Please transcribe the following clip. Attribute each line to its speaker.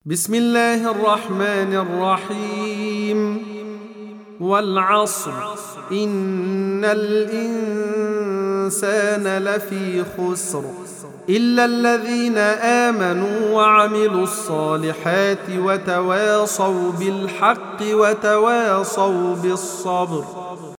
Speaker 1: بسم الله الرحمن الرحيم والعصر إن الإنسان لفي خسر إلا الذين آمنوا وعملوا الصالحات وتواصوا بالحق وتواصوا بالصبر.